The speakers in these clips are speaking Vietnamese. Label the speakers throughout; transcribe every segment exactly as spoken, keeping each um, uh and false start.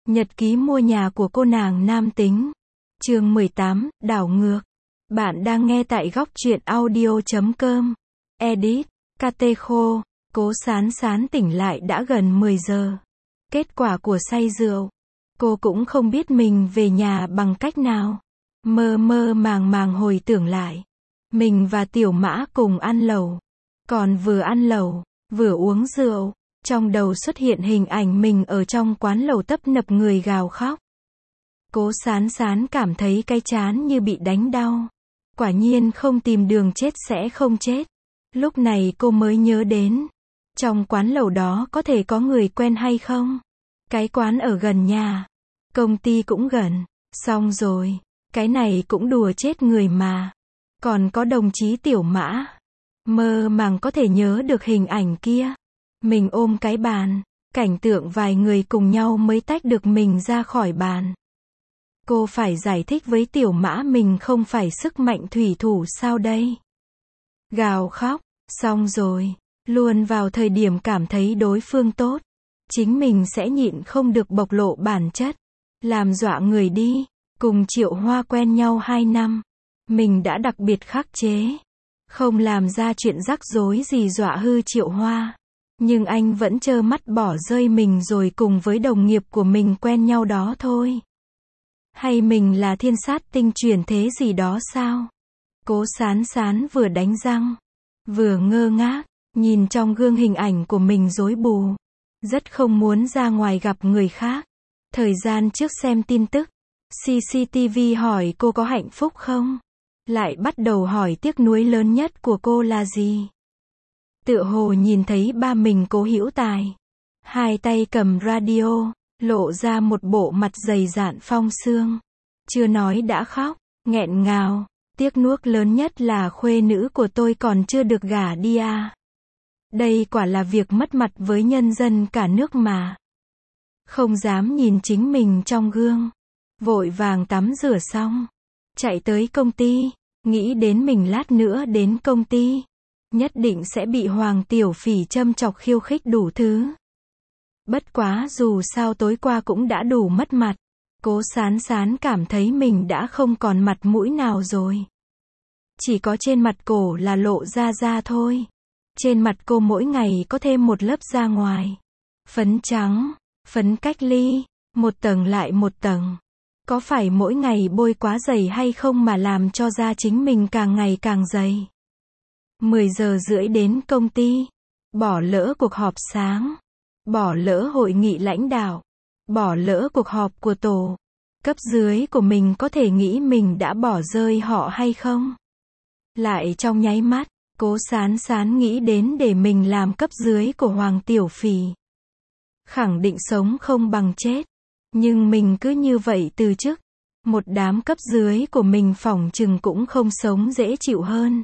Speaker 1: Nhật ký mua nhà của cô nàng nam tính. Chương mười tám, đảo ngược. Bạn đang nghe tại góc truyện audio chấm com. Edit, ca tê khô. Cố Sán Sán tỉnh lại đã gần mười giờ. Kết quả của say rượu. Cô cũng không biết mình về nhà bằng cách nào. Mơ mơ màng màng hồi tưởng lại. Mình và Tiểu Mã cùng ăn lẩu. Còn vừa ăn lẩu, vừa uống rượu. Trong đầu xuất hiện hình ảnh mình ở trong quán lẩu tấp nập người gào khóc. Cố Sán Sán cảm thấy cái trán như bị đánh đau. Quả nhiên không tìm đường chết sẽ không chết. Lúc này cô mới nhớ đến. Trong quán lẩu đó có thể có người quen hay không? Cái quán ở gần nhà. Công ty cũng gần. Xong rồi. Cái này cũng đùa chết người mà. Còn có đồng chí Tiểu Mã. Mơ màng có thể nhớ được hình ảnh kia. Mình ôm cái bàn. Cảnh tượng vài người cùng nhau mới tách được mình ra khỏi bàn. Cô phải giải thích với Tiểu Mã mình không phải sức mạnh thủy thủ sao đây? Gào khóc. Xong rồi. Luôn vào thời điểm cảm thấy đối phương tốt. Chính mình sẽ nhịn không được bộc lộ bản chất. Làm dọa người đi. Cùng Triệu Hoa quen nhau hai năm. Mình đã đặc biệt khắc chế. Không làm ra chuyện rắc rối gì dọa hư Triệu Hoa. Nhưng anh vẫn trơ mắt bỏ rơi mình rồi cùng với đồng nghiệp của mình quen nhau đó thôi. Hay mình là thiên sát tinh chuyển thế gì đó sao? Cố Sán Sán vừa đánh răng. Vừa ngơ ngác. Nhìn trong gương hình ảnh của mình rối bù. Rất không muốn ra ngoài gặp người khác. Thời gian trước xem tin tức. xê xê tê vê hỏi cô có hạnh phúc không? Lại bắt đầu hỏi tiếc nuối lớn nhất của cô là gì? Tựa hồ nhìn thấy ba mình Cố Hữu Tài. Hai tay cầm radio, lộ ra một bộ mặt dày dạn phong sương. Chưa nói đã khóc, nghẹn ngào. Tiếc nuối lớn nhất là khuê nữ của tôi còn chưa được gả đi à. Đây quả là việc mất mặt với nhân dân cả nước mà. Không dám nhìn chính mình trong gương. Vội vàng tắm rửa xong. Chạy tới công ty. Nghĩ đến mình lát nữa đến công ty. Nhất định sẽ bị Hoàng Tiểu Phỉ châm chọc khiêu khích đủ thứ. Bất quá dù sao tối qua cũng đã đủ mất mặt. Cố Sán Sán cảm thấy mình đã không còn mặt mũi nào rồi. Chỉ có trên mặt cổ là lộ ra da thôi. Trên mặt cô mỗi ngày có thêm một lớp da ngoài. Phấn trắng, phấn cách ly, một tầng lại một tầng. Có phải mỗi ngày bôi quá dày hay không mà làm cho da chính mình càng ngày càng dày? mười giờ rưỡi đến công ty. Bỏ lỡ cuộc họp sáng. Bỏ lỡ hội nghị lãnh đạo. Bỏ lỡ cuộc họp của tổ. Cấp dưới của mình có thể nghĩ mình đã bỏ rơi họ hay không? Lại trong nháy mắt, Cố Sán Sán nghĩ đến để mình làm cấp dưới của Hoàng Tiểu Phỉ. Khẳng định sống không bằng chết. Nhưng mình cứ như vậy từ chức. Một đám cấp dưới của mình phỏng chừng cũng không sống dễ chịu hơn.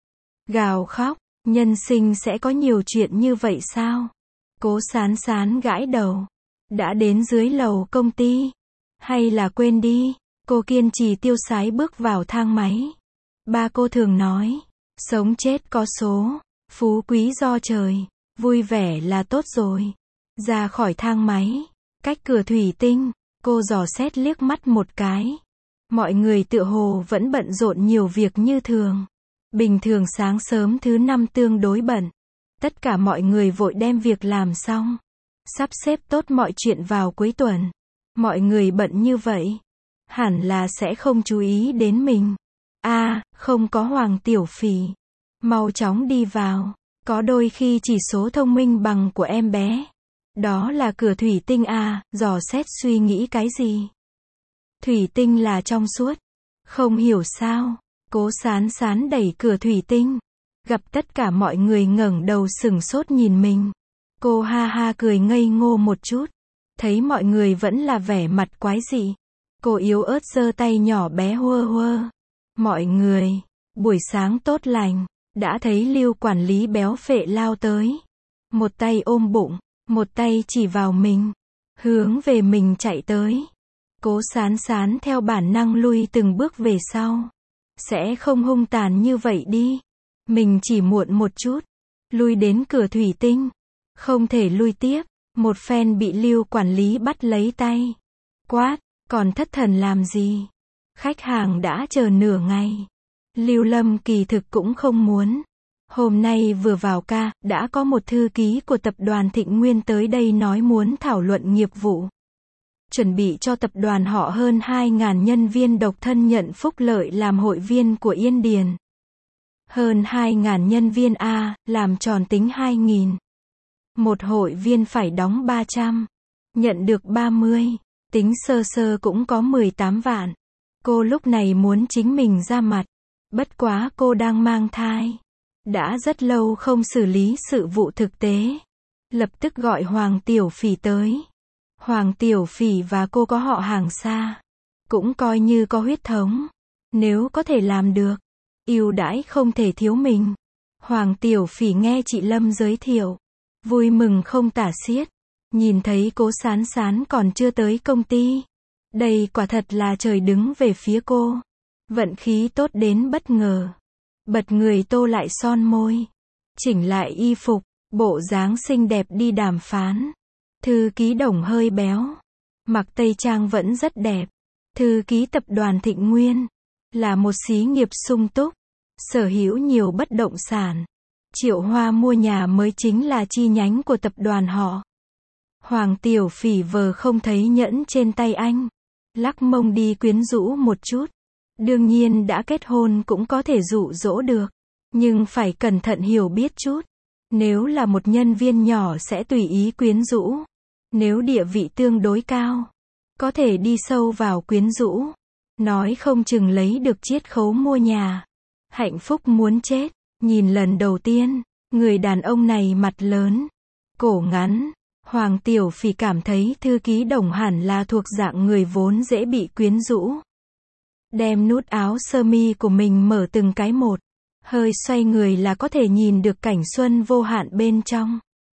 Speaker 1: Gào khóc, nhân sinh sẽ có nhiều chuyện như vậy sao? Cố Sán Sán gãi đầu. Đã đến dưới lầu công ty. Hay là quên đi. Cô kiên trì tiêu sái bước vào thang máy. Ba cô thường nói. Sống chết có số. Phú quý do trời. Vui vẻ là tốt rồi. Ra khỏi thang máy. Cách cửa thủy tinh. Cô dò xét liếc mắt một cái. Mọi người tựa hồ vẫn bận rộn nhiều việc như thường. Bình thường sáng sớm thứ năm tương đối bận. Tất cả mọi người vội đem việc làm xong. Sắp xếp tốt mọi chuyện vào cuối tuần. Mọi người bận như vậy. Hẳn là sẽ không chú ý đến mình. À, không có Hoàng Tiểu Phỉ. Mau chóng đi vào. Có đôi khi chỉ số thông minh bằng của em bé. Đó là cửa thủy tinh à, dò xét suy nghĩ cái gì? Thủy tinh là trong suốt. Không hiểu sao. Cố Sán Sán đẩy cửa thủy tinh. Gặp tất cả mọi người ngẩng đầu sửng sốt nhìn mình. Cô ha ha cười ngây ngô một chút. Thấy mọi người vẫn là vẻ mặt quái dị. Cô yếu ớt giơ tay nhỏ bé huơ huơ. Mọi người, buổi sáng tốt lành. Đã thấy Lưu quản lý béo phệ lao tới. Một tay ôm bụng. Một tay chỉ vào mình. Hướng về mình chạy tới. Cố Sán Sán theo bản năng lui từng bước về sau. Sẽ không hung tàn như vậy đi. Mình chỉ muộn một chút. Lui đến cửa thủy tinh. Không thể lui tiếp. Một phen bị Lưu quản lý bắt lấy tay. Quát, còn thất thần làm gì? Khách hàng đã chờ nửa ngày. Lưu Lâm kỳ thực cũng không muốn. Hôm nay vừa vào ca, đã có một thư ký của tập đoàn Thịnh Nguyên tới đây nói muốn thảo luận nghiệp vụ. Chuẩn bị cho tập đoàn họ hơn hai nghìn nhân viên độc thân nhận phúc lợi làm hội viên của Yên Điền. Hơn hai nghìn nhân viên A, làm tròn tính hai nghìn. Một hội viên phải đóng ba trăm. Nhận được ba mươi. Tính sơ sơ cũng có mười tám vạn. Cô lúc này muốn chính mình ra mặt. Bất quá cô đang mang thai. Đã rất lâu không xử lý sự vụ thực tế. Lập tức gọi Hoàng Tiểu Phỉ tới. Hoàng Tiểu Phỉ và cô có họ hàng xa. Cũng coi như có huyết thống. Nếu có thể làm được, ưu đãi không thể thiếu mình. Hoàng Tiểu Phỉ nghe chị Lâm giới thiệu. Vui mừng không tả xiết. Nhìn thấy Cố Sán Sán còn chưa tới công ty. Đây quả thật là trời đứng về phía cô. Vận khí tốt đến bất ngờ. Bật người tô lại son môi. Chỉnh lại y phục. Bộ dáng xinh đẹp đi đàm phán. Thư ký Đồng hơi béo. Mặc tây trang vẫn rất đẹp. Thư ký tập đoàn Thịnh Nguyên. Là một xí nghiệp sung túc. Sở hữu nhiều bất động sản. Triệu Hoa mua nhà mới chính là chi nhánh của tập đoàn họ. Hoàng Tiểu Phỉ vờ không thấy nhẫn trên tay anh. Lắc mông đi quyến rũ một chút. Đương nhiên đã kết hôn cũng có thể dụ dỗ được. Nhưng phải cẩn thận hiểu biết chút. Nếu là một nhân viên nhỏ sẽ tùy ý quyến rũ. Nếu địa vị tương đối cao, có thể đi sâu vào quyến rũ. Nói không chừng lấy được chiết khấu mua nhà. Hạnh phúc muốn chết. Nhìn lần đầu tiên, người đàn ông này mặt lớn, cổ ngắn. Hoàng Tiểu Phỉ cảm thấy thư ký Đồng hẳn là thuộc dạng người vốn dễ bị quyến rũ. Đem nút áo sơ mi của mình mở từng cái một. Hơi xoay người là có thể nhìn được cảnh xuân vô hạn bên trong.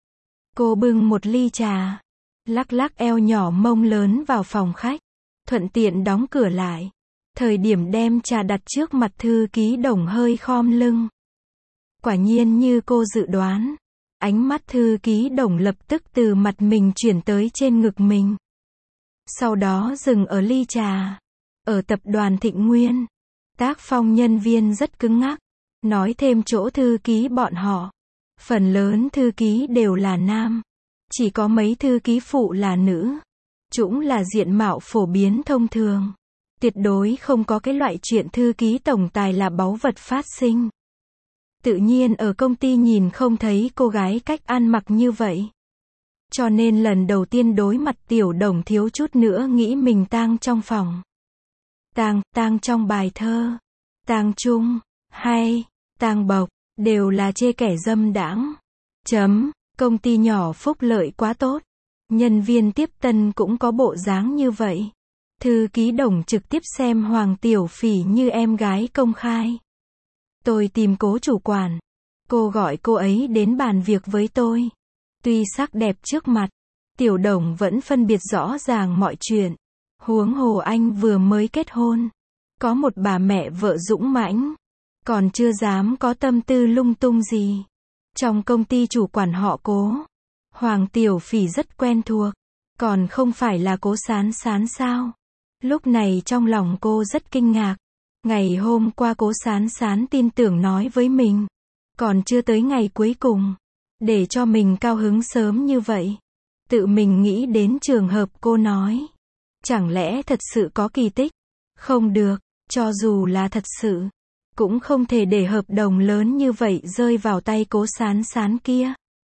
Speaker 1: Cô bưng một ly trà. Lắc lắc eo nhỏ mông lớn vào phòng khách. Thuận tiện đóng cửa lại. Thời điểm đem trà đặt trước mặt thư ký Đồng hơi khom lưng. Quả nhiên như cô dự đoán. Ánh mắt thư ký Đồng lập tức từ mặt mình chuyển tới trên ngực mình. Sau đó dừng ở ly trà. Ở tập đoàn Thịnh Nguyên, tác phong nhân viên rất cứng ngắc. Nói thêm chỗ thư ký bọn họ. Phần lớn thư ký đều là nam. Chỉ có mấy thư ký phụ là nữ. Chúng là diện mạo phổ biến thông thường. Tuyệt đối không có cái loại chuyện thư ký tổng tài là báu vật phát sinh. Tự nhiên ở công ty nhìn không thấy cô gái cách ăn mặc như vậy. Cho nên lần đầu tiên đối mặt Tiểu Đồng thiếu chút nữa nghĩ mình tang trong phòng. Tang, tang trong bài thơ. Tang chung, hay, tang bộc, đều là chê kẻ dâm đãng. Chấm, công ty nhỏ phúc lợi quá tốt. Nhân viên tiếp tân cũng có bộ dáng như vậy. Thư ký Đồng trực tiếp xem Hoàng Tiểu Phỉ như em gái công khai. Tôi tìm Cố chủ quản. Cô gọi cô ấy đến bàn việc với tôi. Tuy sắc đẹp trước mặt, Tiểu Đồng vẫn phân biệt rõ ràng mọi chuyện. Huống hồ anh vừa mới kết hôn. Có một bà mẹ vợ dũng mãnh. Còn chưa dám có tâm tư lung tung gì. Trong công ty chủ quản họ Cố, Hoàng Tiểu Phỉ rất quen thuộc. Còn không phải là Cố Sán Sán sao? Lúc này trong lòng cô rất kinh ngạc. Ngày hôm qua Cố Sán Sán tin tưởng nói với mình. Còn chưa tới ngày cuối cùng. Để cho mình cao hứng sớm như vậy. Tự mình nghĩ đến trường hợp cô nói. Chẳng lẽ thật sự có kỳ tích? Không được, cho dù là thật sự. Cũng không thể để hợp đồng lớn như vậy rơi vào tay Cố Sán Sán kia.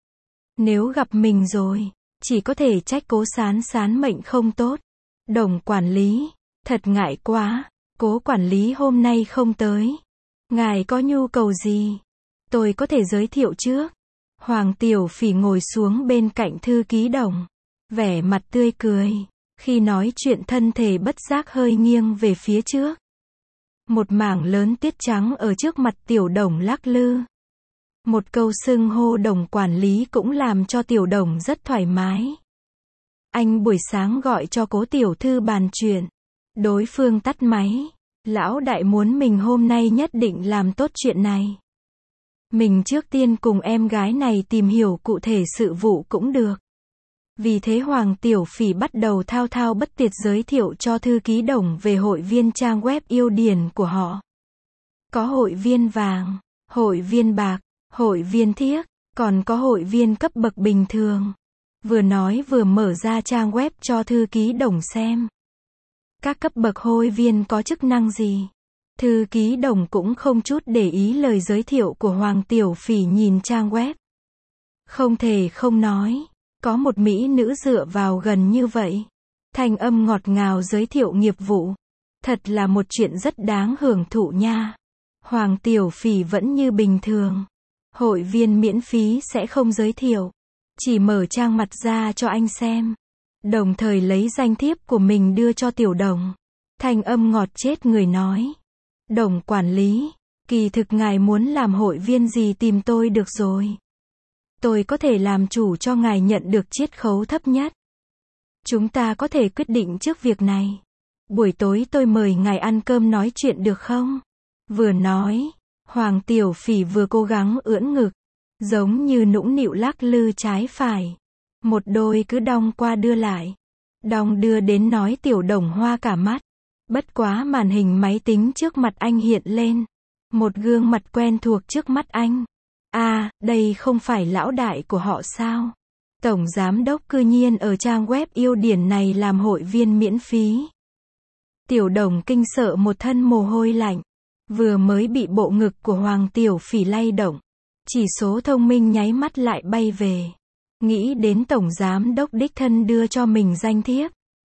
Speaker 1: Nếu gặp mình rồi, chỉ có thể trách Cố Sán Sán mệnh không tốt. Đồng quản lý, thật ngại quá. Cố quản lý hôm nay không tới. Ngài có nhu cầu gì? Tôi có thể giới thiệu trước. Hoàng Tiểu Phỉ ngồi xuống bên cạnh thư ký Đồng. Vẻ mặt tươi cười. Khi nói chuyện thân thể bất giác hơi nghiêng về phía trước. Một mảng lớn tiết trắng ở trước mặt Tiểu Đồng lắc lư. Một câu xưng hô Đồng quản lý cũng làm cho Tiểu Đồng rất thoải mái. Anh buổi sáng gọi cho Cố tiểu thư bàn chuyện. Đối phương tắt máy. Lão đại muốn mình hôm nay nhất định làm tốt chuyện này. Mình trước tiên cùng em gái này tìm hiểu cụ thể sự vụ cũng được. Vì thế Hoàng Tiểu Phỉ bắt đầu thao thao bất tuyệt giới thiệu cho thư ký Đồng về hội viên trang web yêu điển của họ. Có hội viên vàng, hội viên bạc, hội viên thiếc, còn có hội viên cấp bậc bình thường. Vừa nói vừa mở ra trang web cho thư ký Đồng xem. Các cấp bậc hội viên có chức năng gì? Thư ký Đồng cũng không chút để ý lời giới thiệu của Hoàng Tiểu Phỉ, nhìn trang web. Không thể không nói, có một mỹ nữ dựa vào gần như vậy. Thanh âm ngọt ngào giới thiệu nghiệp vụ. Thật là một chuyện rất đáng hưởng thụ nha. Hoàng Tiểu Phỉ vẫn như bình thường. Hội viên miễn phí sẽ không giới thiệu. Chỉ mở trang mặt ra cho anh xem. Đồng thời lấy danh thiếp của mình đưa cho Tiểu Đồng. Thanh âm ngọt chết người nói. Đồng quản lý, kỳ thực ngài muốn làm hội viên gì tìm tôi được rồi. Tôi có thể làm chủ cho ngài nhận được chiết khấu thấp nhất. Chúng ta có thể quyết định trước việc này. Buổi tối tôi mời ngài ăn cơm nói chuyện được không? Vừa nói, Hoàng Tiểu Phỉ vừa cố gắng ưỡn ngực, giống như nũng nịu lắc lư trái phải. Một đôi cứ đong qua đưa lại. Đong đưa đến nói Tiểu Đồng hoa cả mắt. Bất quá màn hình máy tính trước mặt anh hiện lên. Một gương mặt quen thuộc trước mắt anh. À, đây không phải lão đại của họ sao? Tổng giám đốc cư nhiên ở trang web yêu điển này làm hội viên miễn phí. Tiểu Đồng kinh sợ một thân mồ hôi lạnh. Vừa mới bị bộ ngực của Hoàng Tiểu Phỉ lay động. Chỉ số thông minh nháy mắt lại bay về. Nghĩ đến tổng giám đốc đích thân đưa cho mình danh thiếp.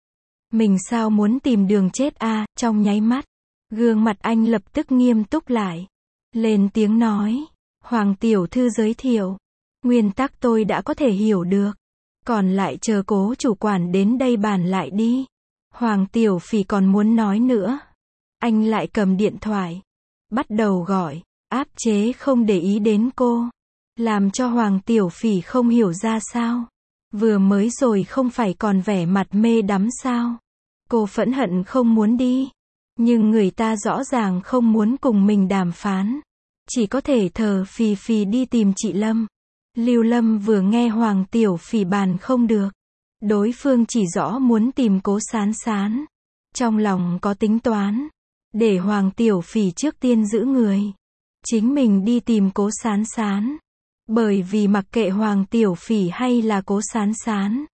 Speaker 1: Mình sao muốn tìm đường chết a, à, trong nháy mắt. Gương mặt anh lập tức nghiêm túc lại. Lên tiếng nói. Hoàng Tiểu Thư giới thiệu. Nguyên tắc tôi đã có thể hiểu được. Còn lại chờ cố chủ quản đến đây bàn lại đi. Hoàng Tiểu Phỉ còn muốn nói nữa. Anh lại cầm điện thoại. Bắt đầu gọi. Áp chế không để ý đến cô. Làm cho Hoàng Tiểu Phỉ không hiểu ra sao. Vừa mới rồi không phải còn vẻ mặt mê đắm sao. Cô phẫn hận không muốn đi. Nhưng người ta rõ ràng không muốn cùng mình đàm phán. Chỉ có thể thờ phì phì đi tìm chị Lâm. Lưu Lâm vừa nghe Hoàng Tiểu Phỉ bàn không được. Đối phương chỉ rõ muốn tìm Cố Sán Sán. Trong lòng có tính toán. Để Hoàng Tiểu Phỉ trước tiên giữ người. Chính mình đi tìm Cố Sán Sán. Bởi vì mặc kệ Hoàng Tiểu Phỉ hay là Cố Sán Sán.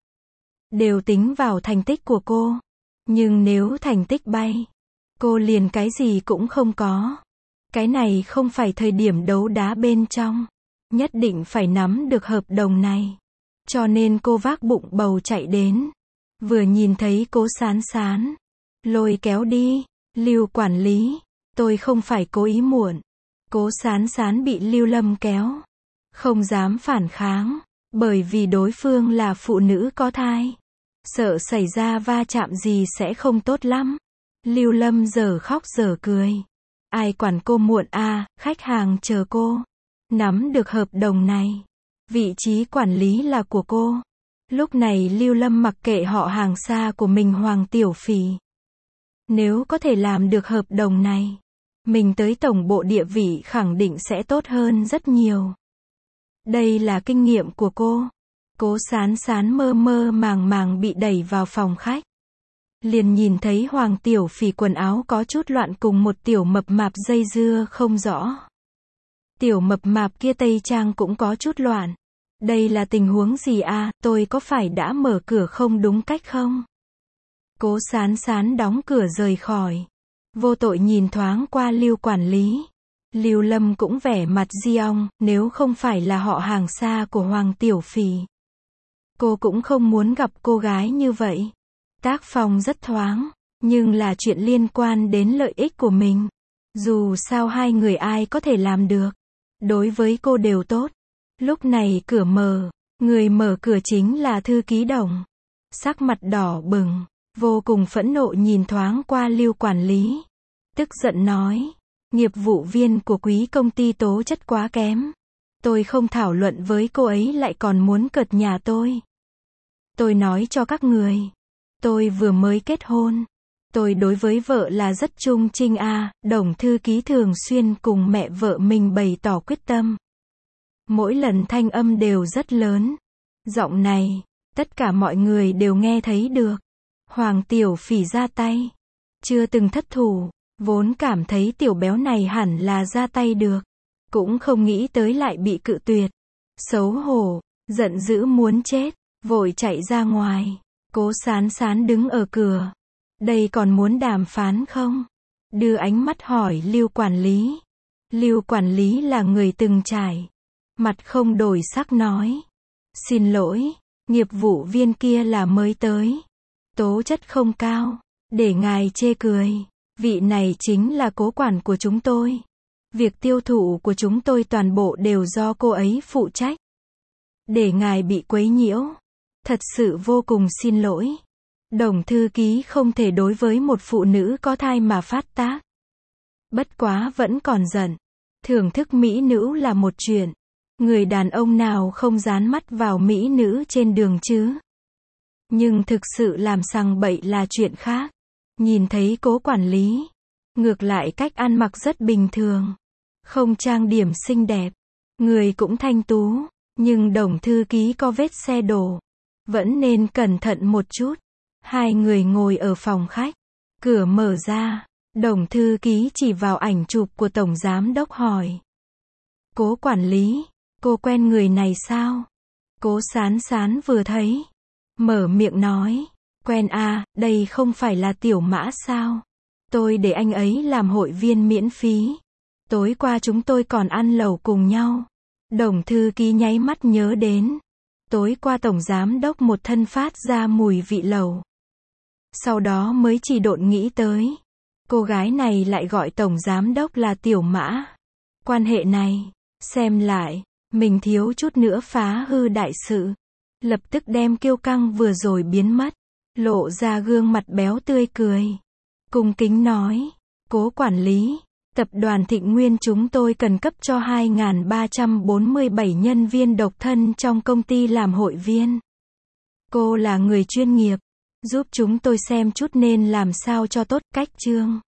Speaker 1: Đều tính vào thành tích của cô. Nhưng nếu thành tích bay. Cô liền cái gì cũng không có. Cái này không phải thời điểm đấu đá bên trong. Nhất định phải nắm được hợp đồng này. Cho nên cô vác bụng bầu chạy đến. Vừa nhìn thấy Cố Sán Sán. Lôi kéo đi. Lưu quản lý. Tôi không phải cố ý muộn. Cố Sán Sán bị Lưu Lâm kéo. Không dám phản kháng. Bởi vì đối phương là phụ nữ có thai. Sợ xảy ra va chạm gì sẽ không tốt lắm. Lưu Lâm giờ khóc giờ cười. Ai quản cô muộn a, à, khách hàng chờ cô. Nắm được hợp đồng này. Vị trí quản lý là của cô. Lúc này Lưu Lâm mặc kệ họ hàng xa của mình Hoàng Tiểu Phỉ. Nếu có thể làm được hợp đồng này. Mình tới tổng bộ địa vị khẳng định sẽ tốt hơn rất nhiều. Đây là kinh nghiệm của cô. Cố Sán Sán mơ mơ màng màng bị đẩy vào phòng khách. Liền nhìn thấy Hoàng Tiểu Phỉ quần áo có chút loạn cùng một tiểu mập mạp dây dưa không rõ. Tiểu mập mạp kia tây trang cũng có chút loạn. Đây là tình huống gì a, à, tôi có phải đã mở cửa không đúng cách không? Cố Sán Sán đóng cửa rời khỏi. Vô tội nhìn thoáng qua Lưu quản lý. Lưu Lâm cũng vẻ mặt di ong, nếu không phải là họ hàng xa của Hoàng Tiểu Phỉ. Cô cũng không muốn gặp cô gái như vậy. Tác phong rất thoáng, nhưng là chuyện liên quan đến lợi ích của mình. Dù sao hai người ai có thể làm được. Đối với cô đều tốt. Lúc này cửa mở, người mở cửa chính là thư ký Đồng. Sắc mặt đỏ bừng, vô cùng phẫn nộ nhìn thoáng qua Lưu quản lý. Tức giận nói, nghiệp vụ viên của quý công ty tố chất quá kém. Tôi không thảo luận với cô ấy lại còn muốn cợt nhà tôi. Tôi nói cho các người. Tôi vừa mới kết hôn. Tôi đối với vợ là rất trung trinh a, à, Đồng thư ký thường xuyên cùng mẹ vợ mình bày tỏ quyết tâm. Mỗi lần thanh âm đều rất lớn. Giọng này, Tất cả mọi người đều nghe thấy được. Hoàng Tiểu Phỉ ra tay. Chưa từng thất thủ, vốn cảm thấy tiểu béo này hẳn là ra tay được. Cũng không nghĩ tới lại bị cự tuyệt. Xấu hổ, giận dữ muốn chết, vội chạy ra ngoài. Cố Sán Sán đứng ở cửa. Đây còn muốn đàm phán không? Đưa ánh mắt hỏi Lưu quản lý. Lưu quản lý là người từng trải. Mặt không đổi sắc nói. Xin lỗi, nghiệp vụ viên kia là mới tới. Tố chất không cao. Để ngài chê cười. Vị này chính là cố quản của chúng tôi. Việc tiêu thụ của chúng tôi toàn bộ đều do cô ấy phụ trách. Để ngài bị quấy nhiễu. Thật sự vô cùng xin lỗi. Đồng thư ký không thể đối với một phụ nữ có thai mà phát tác. Bất quá vẫn còn giận. Thưởng thức mỹ nữ là một chuyện. Người đàn ông nào không dán mắt vào mỹ nữ trên đường chứ? Nhưng thực sự làm sằng bậy là chuyện khác. Nhìn thấy cố quản lý. Ngược lại cách ăn mặc rất bình thường. Không trang điểm xinh đẹp. Người cũng thanh tú. Nhưng đồng thư ký có vết xe đổ. Vẫn nên cẩn thận một chút. Hai người ngồi ở phòng khách. Cửa mở ra. Đồng thư ký chỉ vào ảnh chụp của tổng giám đốc hỏi. Cố quản lý, cô quen người này sao? Cố Sán Sán vừa thấy. Mở miệng nói. Quen à, đây không phải là Tiểu Mã sao? Tôi để anh ấy làm hội viên miễn phí. Tối qua chúng tôi còn ăn lẩu cùng nhau. Đồng thư ký nháy mắt nhớ đến. Tối qua tổng giám đốc một thân phát ra mùi vị lẩu. Sau đó mới chỉ độn nghĩ tới. Cô gái này lại gọi tổng giám đốc là Tiểu Mã. Quan hệ này, xem lại, mình thiếu chút nữa phá hư đại sự. Lập tức đem kiêu căng vừa rồi biến mất. Lộ ra gương mặt béo tươi cười. Cung kính nói. Cố quản lý, tập đoàn Thịnh Nguyên chúng tôi cần cấp cho hai nghìn ba trăm bốn mươi bảy nhân viên độc thân trong công ty làm hội viên. Cô là người chuyên nghiệp. Giúp chúng tôi xem chút nên làm sao cho tốt cách chương.